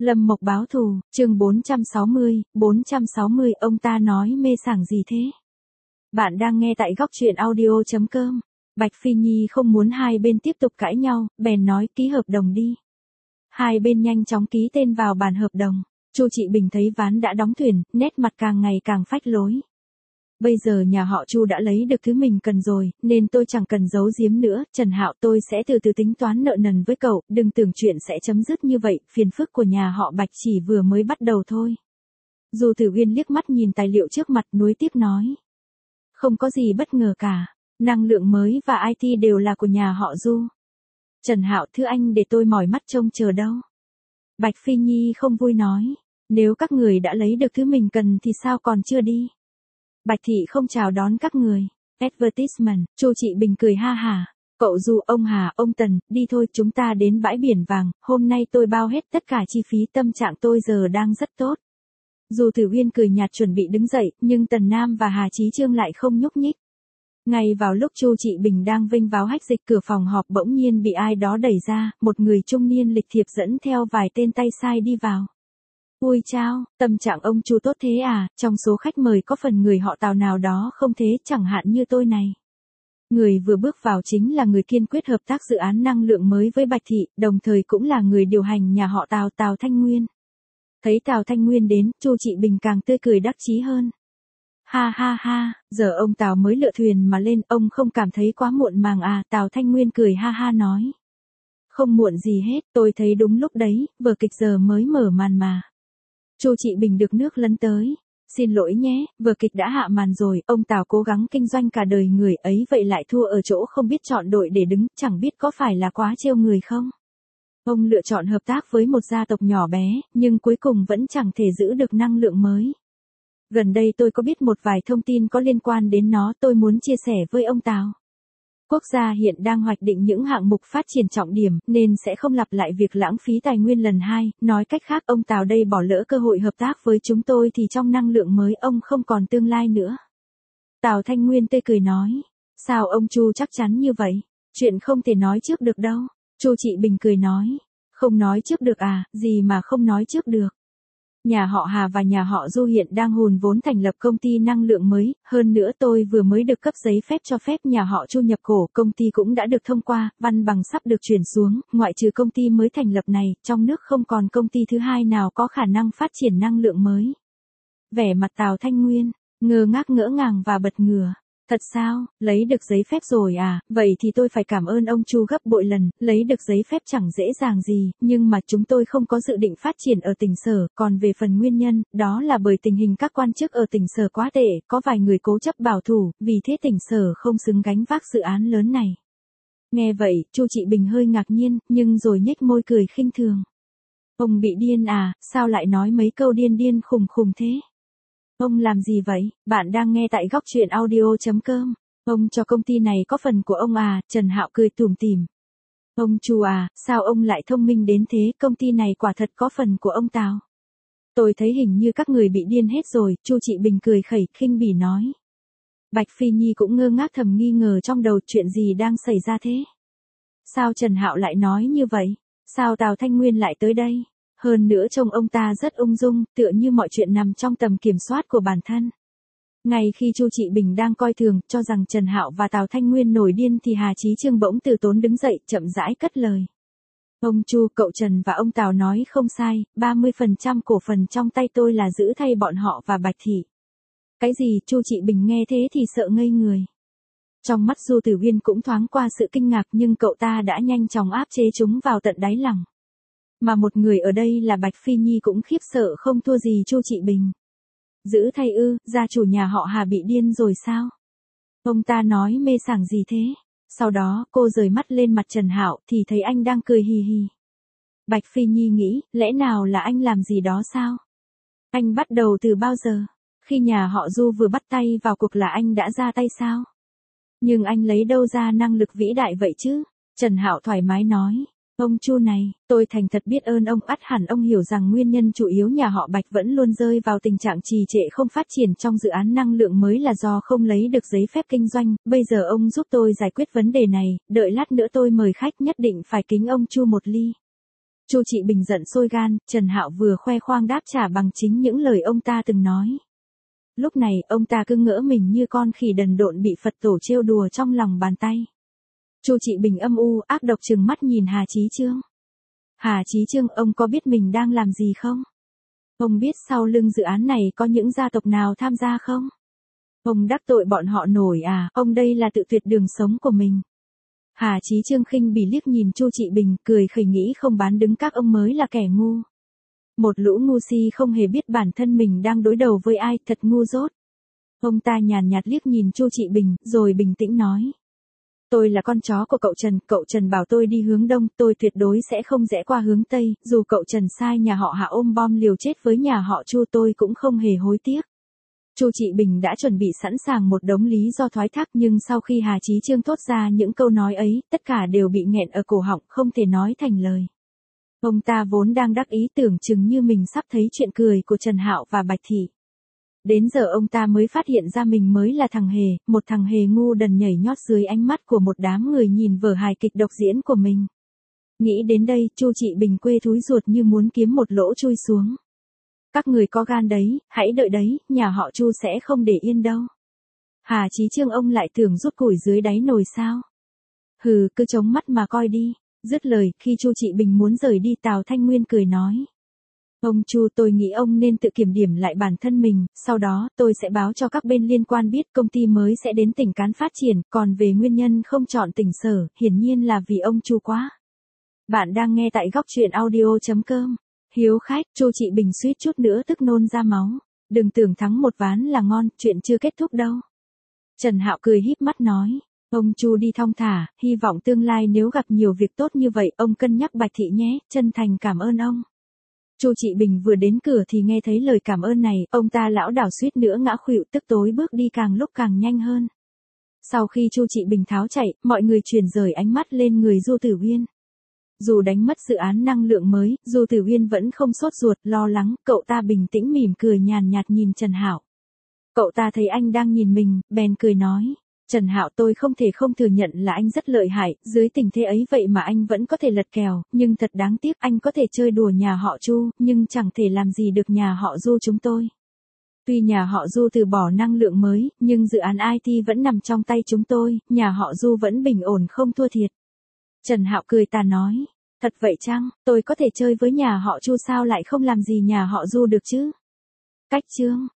Lâm Mộc báo thù, chương 460, ông ta nói mê sảng gì thế? Bạn đang nghe tại góc truyện audio.com. Bạch Phi Nhi không muốn hai bên tiếp tục cãi nhau, bèn nói ký hợp đồng đi. Hai bên nhanh chóng ký tên vào bản hợp đồng. Chu Trị Bình thấy ván đã đóng thuyền, nét mặt càng ngày càng phách lối. Bây giờ nhà họ Chu đã lấy được thứ mình cần rồi, nên tôi chẳng cần giấu giếm nữa, Trần Hạo tôi sẽ từ từ tính toán nợ nần với cậu, đừng tưởng chuyện sẽ chấm dứt như vậy, phiền phức của nhà họ Bạch chỉ vừa mới bắt đầu thôi. Du Tử Uyên liếc mắt nhìn tài liệu trước mặt nuối tiếc nói. Không có gì bất ngờ cả, năng lượng mới và IT đều là của nhà họ Du. Trần Hạo thưa anh để tôi mỏi mắt trông chờ đâu. Bạch Phi Nhi không vui nói, nếu các người đã lấy được thứ mình cần thì sao còn chưa đi. Bạch Thị không chào đón các người. Advertisement, Chu Trị Bình cười ha hả. Cậu Du, ông Hà, ông Tần, đi thôi chúng ta đến bãi biển vàng, hôm nay tôi bao hết tất cả chi phí, tâm trạng tôi giờ đang rất tốt. Du Tử Uyên cười nhạt chuẩn bị đứng dậy, nhưng Tần Nam và Hà Chí Trương lại không nhúc nhích. Ngay vào lúc Chu Trị Bình đang vênh váo hách dịch, cửa phòng họp bỗng nhiên bị ai đó đẩy ra, một người trung niên lịch thiệp dẫn theo vài tên tay sai đi vào. Ui chao, tâm trạng ông Chu tốt thế à, trong số khách mời có phần người họ Tào nào đó không thế, chẳng hạn như tôi này. Người vừa bước vào chính là người kiên quyết hợp tác dự án năng lượng mới với Bạch Thị, đồng thời cũng là người điều hành nhà họ Tào, Tào Thanh Nguyên. Thấy Tào Thanh Nguyên đến, Chu Trị Bình càng tươi cười đắc chí hơn. Ha ha ha, giờ ông Tào mới lựa thuyền mà lên, ông không cảm thấy quá muộn màng à, Tào Thanh Nguyên cười ha ha nói. Không muộn gì hết, tôi thấy đúng lúc đấy, vở kịch giờ mới mở màn mà. Chu Trị Bình được nước lấn tới. Xin lỗi nhé, vở kịch đã hạ màn rồi, ông Tào cố gắng kinh doanh cả đời người ấy vậy lại thua ở chỗ không biết chọn đội để đứng, chẳng biết có phải là quá trêu người không? Ông lựa chọn hợp tác với một gia tộc nhỏ bé, nhưng cuối cùng vẫn chẳng thể giữ được năng lượng mới. Gần đây tôi có biết một vài thông tin có liên quan đến nó, tôi muốn chia sẻ với ông Tào. Quốc gia hiện đang hoạch định những hạng mục phát triển trọng điểm, nên sẽ không lặp lại việc lãng phí tài nguyên lần hai, nói cách khác ông Tào đây bỏ lỡ cơ hội hợp tác với chúng tôi thì trong năng lượng mới ông không còn tương lai nữa. Tào Thanh Nguyên tươi cười nói, sao ông Chu chắc chắn như vậy, chuyện không thể nói trước được đâu. Chu Trị Bình cười nói, không nói trước được à, gì mà không nói trước được. Nhà họ Hà và nhà họ Du hiện đang hùn vốn thành lập công ty năng lượng mới, hơn nữa tôi vừa mới được cấp giấy phép cho phép nhà họ Chu nhập cổ, công ty cũng đã được thông qua, văn bằng sắp được chuyển xuống, ngoại trừ công ty mới thành lập này, trong nước không còn công ty thứ hai nào có khả năng phát triển năng lượng mới. Vẻ mặt Tào Thanh Nguyên, ngơ ngác ngỡ ngàng và bật ngửa. Thật sao, lấy được giấy phép rồi à, vậy thì tôi phải cảm ơn ông Chu gấp bội lần, lấy được giấy phép chẳng dễ dàng gì, nhưng mà chúng tôi không có dự định phát triển ở tỉnh Sở, còn về phần nguyên nhân, đó là bởi tình hình các quan chức ở tỉnh Sở quá tệ, có vài người cố chấp bảo thủ, vì thế tỉnh Sở không xứng gánh vác dự án lớn này. Nghe vậy, Chu Trị Bình hơi ngạc nhiên, nhưng rồi nhếch môi cười khinh thường. Ông bị điên à, sao lại nói mấy câu điên điên khùng khùng thế? Ông làm gì vậy? Bạn đang nghe tại góc truyện audio.com. Ông cho công ty này có phần của ông à, Trần Hạo cười tủm tỉm. Ông Chu à, sao ông lại thông minh đến thế, công ty này quả thật có phần của ông Tào. Tôi thấy hình như các người bị điên hết rồi, Chu Trị Bình cười khẩy khinh bỉ nói. Bạch Phi Nhi cũng ngơ ngác thầm nghi ngờ trong đầu chuyện gì đang xảy ra thế. Sao Trần Hạo lại nói như vậy? Sao Tào Thanh Nguyên lại tới đây? Hơn nữa trông ông ta rất ung dung, tựa như mọi chuyện nằm trong tầm kiểm soát của bản thân. Ngay khi Chu Trị Bình đang coi thường, cho rằng Trần Hạo và Tào Thanh Nguyên nổi điên thì Hà Chí Trương bỗng từ tốn đứng dậy, chậm rãi cất lời. Ông Chu, cậu Trần và ông Tào nói không sai, 30% cổ phần trong tay tôi là giữ thay bọn họ và Bạch Thị. Cái gì? Chu Trị Bình nghe thế thì sợ ngây người. Trong mắt Du Tử Uyên cũng thoáng qua sự kinh ngạc nhưng cậu ta đã nhanh chóng áp chế chúng vào tận đáy lòng. Mà một người ở đây là Bạch Phi Nhi cũng khiếp sợ không thua gì Chu Trị Bình. Giữ thay ư, gia chủ nhà họ Hà bị điên rồi sao? Ông ta nói mê sảng gì thế? Sau đó cô rời mắt lên mặt Trần Hạo thì thấy anh đang cười hì hì. Bạch Phi Nhi nghĩ, lẽ nào là anh làm gì đó sao? Anh bắt đầu từ bao giờ? Khi nhà họ Du vừa bắt tay vào cuộc là anh đã ra tay sao? Nhưng anh lấy đâu ra năng lực vĩ đại vậy chứ? Trần Hạo thoải mái nói. Ông Chu này, tôi thành thật biết ơn ông, ắt hẳn ông hiểu rằng nguyên nhân chủ yếu nhà họ Bạch vẫn luôn rơi vào tình trạng trì trệ không phát triển trong dự án năng lượng mới là do không lấy được giấy phép kinh doanh, bây giờ ông giúp tôi giải quyết vấn đề này, đợi lát nữa tôi mời khách nhất định phải kính ông Chu một ly. Chu Trị Bình giận sôi gan, Trần Hạo vừa khoe khoang đáp trả bằng chính những lời ông ta từng nói. Lúc này, ông ta cứ ngỡ mình như con khỉ đần độn bị Phật tổ trêu đùa trong lòng bàn tay. Chu Trị Bình âm u, ác độc trừng mắt nhìn Hà Chí Chương. Hà Chí Chương, ông có biết mình đang làm gì không? Ông biết sau lưng dự án này có những gia tộc nào tham gia không? Ông đắc tội bọn họ nổi à, ông đây là tự tuyệt đường sống của mình. Hà Chí Chương khinh bỉ liếc nhìn Chu Trị Bình, cười khẩy nghĩ không bán đứng các ông mới là kẻ ngu. Một lũ ngu si không hề biết bản thân mình đang đối đầu với ai, thật ngu dốt. Ông ta nhàn nhạt liếc nhìn Chu Trị Bình, rồi bình tĩnh nói. Tôi là con chó của cậu Trần bảo tôi đi hướng đông, tôi tuyệt đối sẽ không rẽ qua hướng tây, dù cậu Trần sai nhà họ Hạ ôm bom liều chết với nhà họ Chu tôi cũng không hề hối tiếc. Chu Trị Bình đã chuẩn bị sẵn sàng một đống lý do thoái thác, nhưng sau khi Hà Chí Chương thốt ra những câu nói ấy, tất cả đều bị nghẹn ở cổ họng, không thể nói thành lời. Ông ta vốn đang đắc ý tưởng chừng như mình sắp thấy chuyện cười của Trần Hạo và Bạch Thị. Đến giờ ông ta mới phát hiện ra mình mới là thằng hề, một thằng hề ngu đần nhảy nhót dưới ánh mắt của một đám người nhìn vở hài kịch độc diễn của mình. Nghĩ đến đây, Chu Trị Bình quê thúi ruột như muốn kiếm một lỗ chui xuống. Các người có gan đấy, hãy đợi đấy, nhà họ Chu sẽ không để yên đâu. Hà Chí Chương, ông lại tưởng rút củi dưới đáy nồi sao? Hừ, cứ chống mắt mà coi đi. Dứt lời, khi Chu Trị Bình muốn rời đi, Tào Thanh Nguyên cười nói. Ông Chu, tôi nghĩ ông nên tự kiểm điểm lại bản thân mình, sau đó, tôi sẽ báo cho các bên liên quan biết công ty mới sẽ đến tỉnh Cán phát triển, còn về nguyên nhân không chọn tỉnh Sở, hiển nhiên là vì ông Chu quá. Bạn đang nghe tại góc truyện audio.com. Hiếu khách, Chu Trị Bình suýt chút nữa tức nôn ra máu. Đừng tưởng thắng một ván là ngon, chuyện chưa kết thúc đâu. Trần Hạo cười híp mắt nói. Ông Chu đi thong thả, hy vọng tương lai nếu gặp nhiều việc tốt như vậy, ông cân nhắc Bạch Thị nhé, chân thành cảm ơn ông. Chu Trị Bình vừa đến cửa thì nghe thấy lời cảm ơn này, ông ta lảo đảo suýt nữa ngã khuỵu, tức tối bước đi càng lúc càng nhanh hơn. Sau khi Chu Trị Bình tháo chạy, mọi người chuyển rời ánh mắt lên người Du Tử Uyên. Dù đánh mất dự án năng lượng mới, Du Tử Uyên vẫn không sốt ruột, lo lắng, cậu ta bình tĩnh mỉm cười nhàn nhạt nhìn Trần Hạo. Cậu ta thấy anh đang nhìn mình, bèn cười nói. Trần Hạo, tôi không thể không thừa nhận là anh rất lợi hại, dưới tình thế ấy vậy mà anh vẫn có thể lật kèo, nhưng thật đáng tiếc, anh có thể chơi đùa nhà họ Chu, nhưng chẳng thể làm gì được nhà họ Du chúng tôi. Tuy nhà họ Du từ bỏ năng lượng mới, nhưng dự án IT vẫn nằm trong tay chúng tôi, nhà họ Du vẫn bình ổn không thua thiệt. Trần Hạo cười tà nói, thật vậy chăng, tôi có thể chơi với nhà họ Chu sao lại không làm gì nhà họ Du được chứ? Cách chương